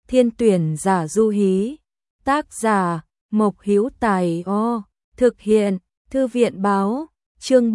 Thiên tuyển giả du hí. Tác giả, Mộc Hữu Tài O. Thực hiện, Thư viện báo. Chương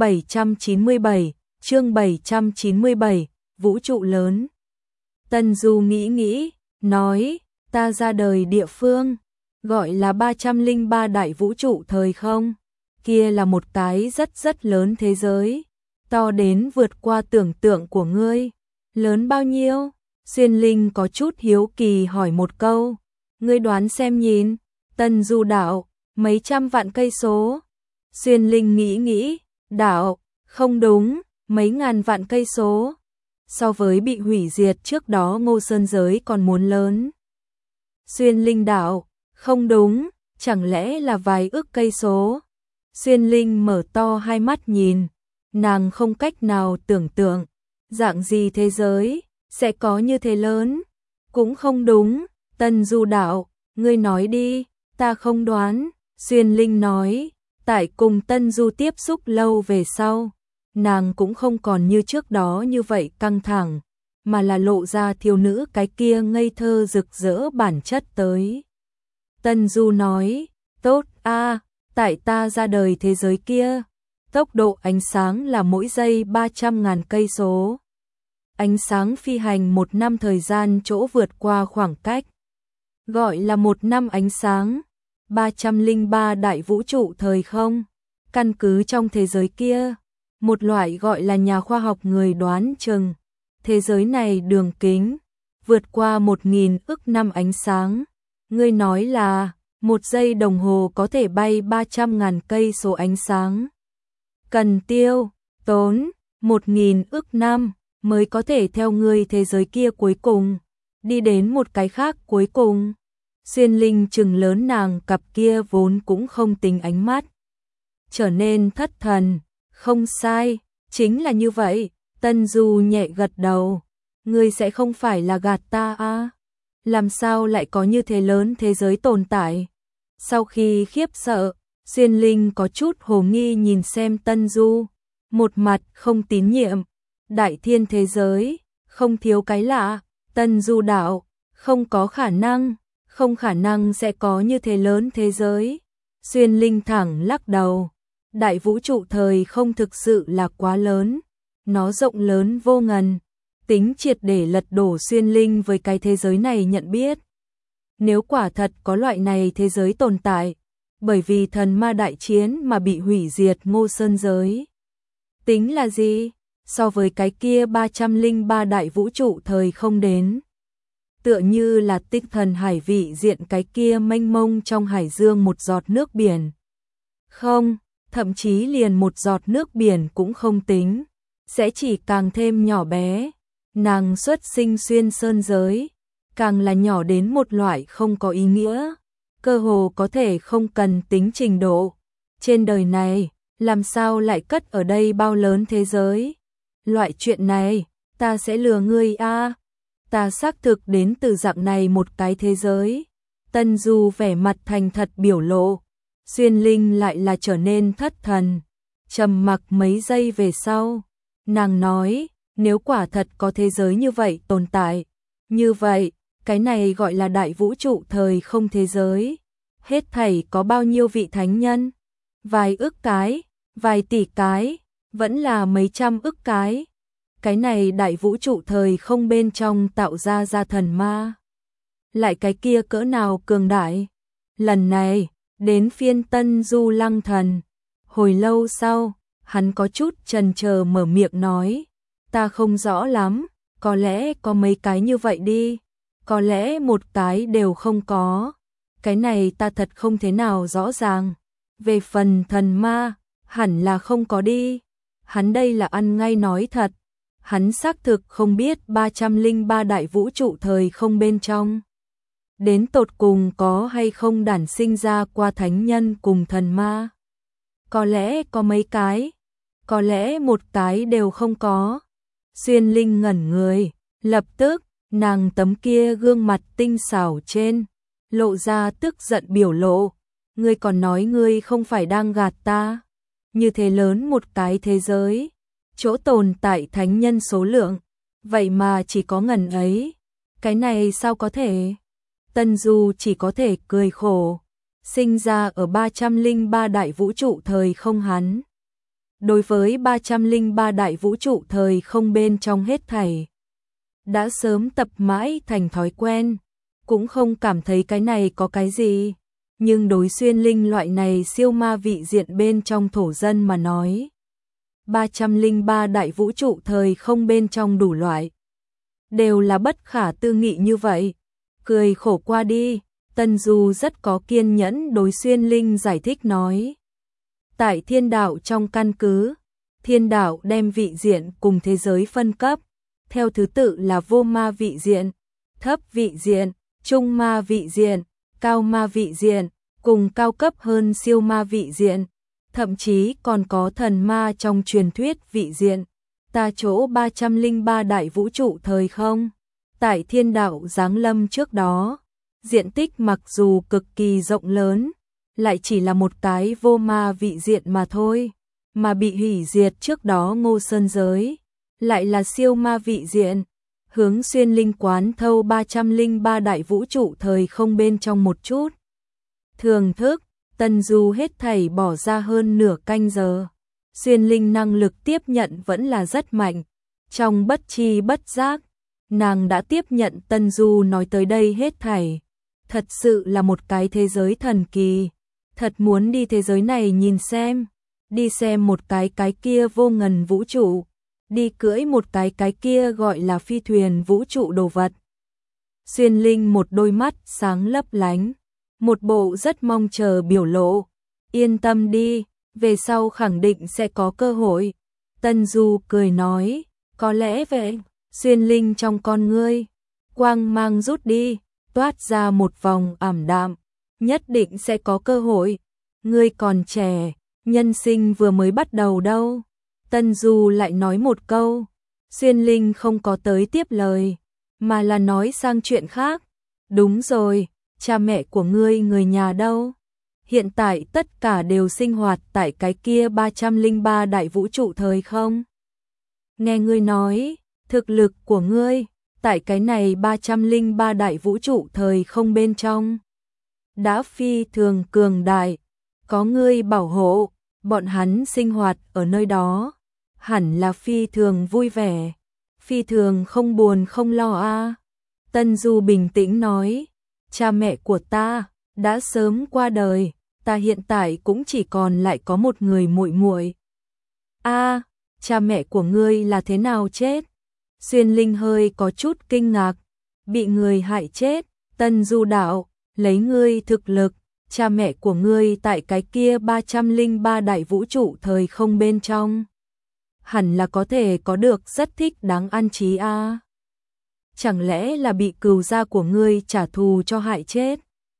797, Vũ trụ lớn. Tân Du nghĩ, nói, ta ra đời địa phương, gọi là 303 đại vũ trụ thời không. Kia là một cái rất lớn thế giới, to đến vượt qua tưởng tượng của ngươi. Lớn bao nhiêu? Xuyên Linh có chút hiếu kỳ hỏi một câu. Ngươi đoán xem nhìn. Tân Du đạo, mấy trăm vạn cây số. Xuyên Linh nghĩ, đạo, không đúng, mấy ngàn vạn cây số. So với bị hủy diệt trước đó Ngô Sơn giới còn muốn lớn. Xuyên Linh đạo, không đúng, chẳng lẽ là vài ức cây số. Xuyên Linh mở to hai mắt nhìn, nàng không cách nào tưởng tượng, dạng gì thế giới sẽ có như thế lớn. Cũng không đúng. Tân Du đạo, ngươi nói đi, ta không đoán. Xuyên Linh nói, tại cùng Tân Du tiếp xúc lâu về sau, nàng cũng không còn như trước đó như vậy căng thẳng, mà là lộ ra thiếu nữ cái kia ngây thơ rực rỡ bản chất tới. Tân Du nói, tốt a, tại ta ra đời thế giới kia, tốc độ ánh sáng là mỗi giây 300.000 cây số. Ánh sáng phi hành 1 năm thời gian chỗ vượt qua khoảng cách, gọi là 1 năm ánh sáng. 303 đại vũ trụ thời không. Căn cứ trong thế giới kia, một loại gọi là nhà khoa học người đoán chừng, thế giới này đường kính vượt qua 1000 ức năm ánh sáng. Ngươi nói là 1 giây đồng hồ có thể bay 300.000 cây số ánh sáng. Cần tiêu tốn 1000 ức năm mới có thể theo ngươi thế giới kia cuối cùng đi đến một cái khác cuối cùng. Xuyên Linh trừng lớn nàng cặp kia vốn cũng không tính ánh mắt, trở nên thất thần. Không sai, chính là như vậy. Tân Du nhẹ gật đầu. Ngươi sẽ không phải là gạt ta à? Làm sao lại có như thế lớn thế giới tồn tại? Sau khi khiếp sợ, Xuyên Linh có chút hồ nghi nhìn xem Tân Du, một mặt không tín nhiệm. Đại thiên thế giới, không thiếu cái lạ. Tân Du đạo, không có khả năng, không khả năng sẽ có như thế lớn thế giới. Xuyên Linh thẳng lắc đầu. Đại vũ trụ thời không thực sự là quá lớn, nó rộng lớn vô ngần, tính triệt để lật đổ Xuyên Linh với cái thế giới này nhận biết. Nếu quả thật có loại này thế giới tồn tại, bởi vì thần ma đại chiến mà bị hủy diệt Ngô Sơn giới, tính là gì so với cái kia 303 đại vũ trụ thời không đến. Tựa như là tinh thần hải vị diện cái kia mênh mông trong hải dương một giọt nước biển. Không, thậm chí liền một giọt nước biển cũng không tính, sẽ chỉ càng thêm nhỏ bé. Nàng xuất sinh xuyên sơn giới, càng là nhỏ đến một loại không có ý nghĩa, cơ hồ có thể không cần tính trình độ. Trên đời này, làm sao lại cất ở đây bao lớn thế giới? Loại chuyện này, ta sẽ lừa ngươi a. Ta xác thực đến từ dạng này một cái thế giới. Tân Du vẻ mặt thành thật biểu lộ. Xuyên Linh lại là trở nên thất thần, trầm mặc mấy giây về sau, nàng nói, nếu quả thật có thế giới như vậy tồn tại, như vậy, cái này gọi là đại vũ trụ thời không thế giới, hết thảy có bao nhiêu vị thánh nhân? Vài ức cái, vài tỷ cái, vẫn là mấy trăm ức cái. Cái này đại vũ trụ thời không bên trong tạo ra thần ma, lại cái kia cỡ nào cường đại. Lần này đến phiên Tân Du lăng thần. Hồi lâu sau, hắn có chút chần chờ mở miệng nói, ta không rõ lắm, có lẽ có mấy cái như vậy đi, có lẽ một cái đều không có. Cái này ta thật không thế nào rõ ràng. Về phần thần ma, hẳn là không có đi. Hắn đây là ăn ngay nói thật, hắn xác thực không biết 303 đại vũ trụ thời không bên trong đến tột cùng có hay không đản sinh ra qua thánh nhân cùng thần ma. Có lẽ có mấy cái, có lẽ một cái đều không có. Xuyên Linh ngẩn người, lập tức, nàng tấm kia gương mặt tinh xảo trên, lộ ra tức giận biểu lộ. Ngươi còn nói ngươi không phải đang gạt ta. Như thế lớn một cái thế giới, chỗ tồn tại thánh nhân số lượng, vậy mà chỉ có ngần ấy. Cái này sao có thể? Tân Du chỉ có thể cười khổ. Sinh ra ở 303 đại vũ trụ thời không hắn. Đối với 303 đại vũ trụ thời không bên trong hết thảy. Đã sớm tập mãi thành thói quen. Cũng không cảm thấy cái này có cái gì. Nhưng đối xuyên linh loại này siêu ma vị diện bên trong thổ dân mà nói. 303 đại vũ trụ thời không bên trong đủ loại. Đều là bất khả tư nghị như vậy. Cười khổ qua đi, Tân Du rất có kiên nhẫn đối xuyên linh giải thích nói. Tại thiên đạo trong căn cứ, thiên đạo đem vị diện cùng thế giới phân cấp. Theo thứ tự là vô ma vị diện, thấp vị diện, trung ma vị diện, cao ma vị diện, cùng cao cấp hơn siêu ma vị diện, thậm chí còn có thần ma trong truyền thuyết vị diện. Ta chỗ 303 đại vũ trụ thời không, tại thiên đạo giáng lâm trước đó, diện tích mặc dù cực kỳ rộng lớn, lại chỉ là một cái vô ma vị diện mà thôi, mà bị hủy diệt trước đó Ngô Sơn giới, lại là siêu ma vị diện, hướng xuyên linh quán thâu 303 đại vũ trụ thời không bên trong một chút. Thường thức, Tân Du hết thảy bỏ ra hơn nửa canh giờ. Xuyên linh năng lực tiếp nhận vẫn là rất mạnh. Trong bất chi bất giác, nàng đã tiếp nhận Tân Du nói tới đây hết thảy. Thật sự là một cái thế giới thần kỳ. Thật muốn đi thế giới này nhìn xem. Đi xem một cái kia vô ngần vũ trụ. Đi cưỡi một cái kia gọi là phi thuyền vũ trụ đồ vật. Xuyên linh một đôi mắt sáng lấp lánh. Một bộ rất mong chờ biểu lộ. Yên tâm đi, về sau khẳng định sẽ có cơ hội. Tân Du cười nói, có lẽ vậy. Xuyên linh trong con ngươi, quang mang rút đi, toát ra một vòng ảm đạm. Nhất định sẽ có cơ hội. Ngươi còn trẻ, nhân sinh vừa mới bắt đầu đâu. Tân Du lại nói một câu. Xuyên linh không có tới tiếp lời, mà là nói sang chuyện khác. Đúng rồi, cha mẹ của ngươi người nhà đâu? Hiện tại tất cả đều sinh hoạt tại cái kia 303 đại vũ trụ thời không? Nghe ngươi nói, thực lực của ngươi, tại cái này 303 đại vũ trụ thời không bên trong. Đã phi thường cường đại, có ngươi bảo hộ, bọn hắn sinh hoạt ở nơi đó. Hẳn là phi thường vui vẻ, phi thường không buồn không lo a. Tân Du bình tĩnh nói, cha mẹ của ta đã sớm qua đời, ta hiện tại cũng chỉ còn lại có một người muội muội. A, cha mẹ của ngươi là thế nào chết? Xuyên linh hơi có chút kinh ngạc, bị người hại chết. Tân Du đạo, lấy ngươi thực lực, cha mẹ của ngươi tại cái kia 303 đại vũ trụ thời không bên trong. Hẳn là có thể có được rất thích đáng ăn chí a. Chẳng lẽ là bị cừu gia của ngươi trả thù cho hại chết?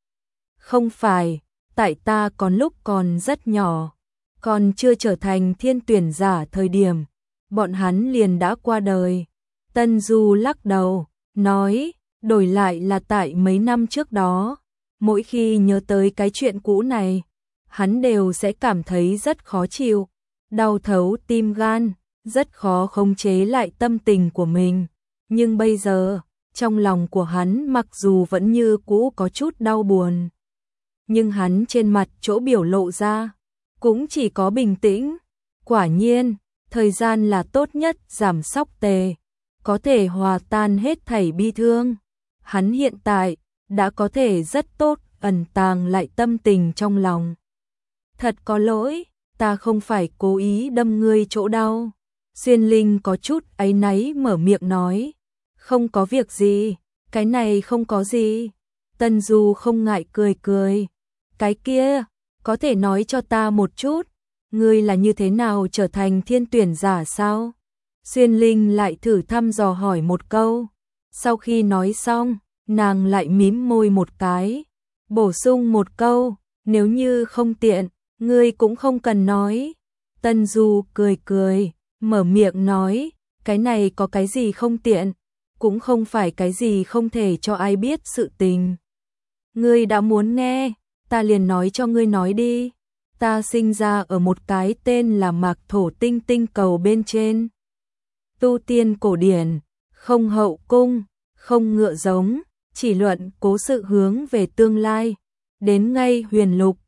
Không phải, tại ta còn lúc còn rất nhỏ, còn chưa trở thành thiên tuyển giả thời điểm, bọn hắn liền đã qua đời. Tân Du lắc đầu, nói, đổi lại là tại mấy năm trước đó, mỗi khi nhớ tới cái chuyện cũ này, hắn đều sẽ cảm thấy rất khó chịu, đau thấu tim gan, rất khó khống chế lại tâm tình của mình. Nhưng bây giờ, trong lòng của hắn mặc dù vẫn như cũ có chút đau buồn, nhưng hắn trên mặt chỗ biểu lộ ra, cũng chỉ có bình tĩnh. Quả nhiên, thời gian là tốt nhất giảm sóc tề, có thể hòa tan hết thảy bi thương. Hắn hiện tại, đã có thể rất tốt ẩn tàng lại tâm tình trong lòng. Thật có lỗi, ta không phải cố ý đâm ngươi chỗ đau. Xuyên linh có chút áy náy mở miệng nói. Không có việc gì, cái này không có gì. Tân Du không ngại cười cười. Cái kia, có thể nói cho ta một chút, ngươi là như thế nào trở thành thiên tuyển giả sao? Xuyên linh lại thử thăm dò hỏi một câu. Sau khi nói xong, nàng lại mím môi một cái, bổ sung một câu, nếu như không tiện, ngươi cũng không cần nói. Tân Du cười cười, mở miệng nói, cái này có cái gì không tiện, cũng không phải cái gì không thể cho ai biết sự tình. Ngươi đã muốn nghe, ta liền nói cho ngươi nói đi. Ta sinh ra ở một cái tên là Mạc Thổ Tinh tinh cầu bên trên. Tu tiên cổ điển, không hậu cung, không ngựa giống, chỉ luận cố sự hướng về tương lai. Đến ngay huyền lục,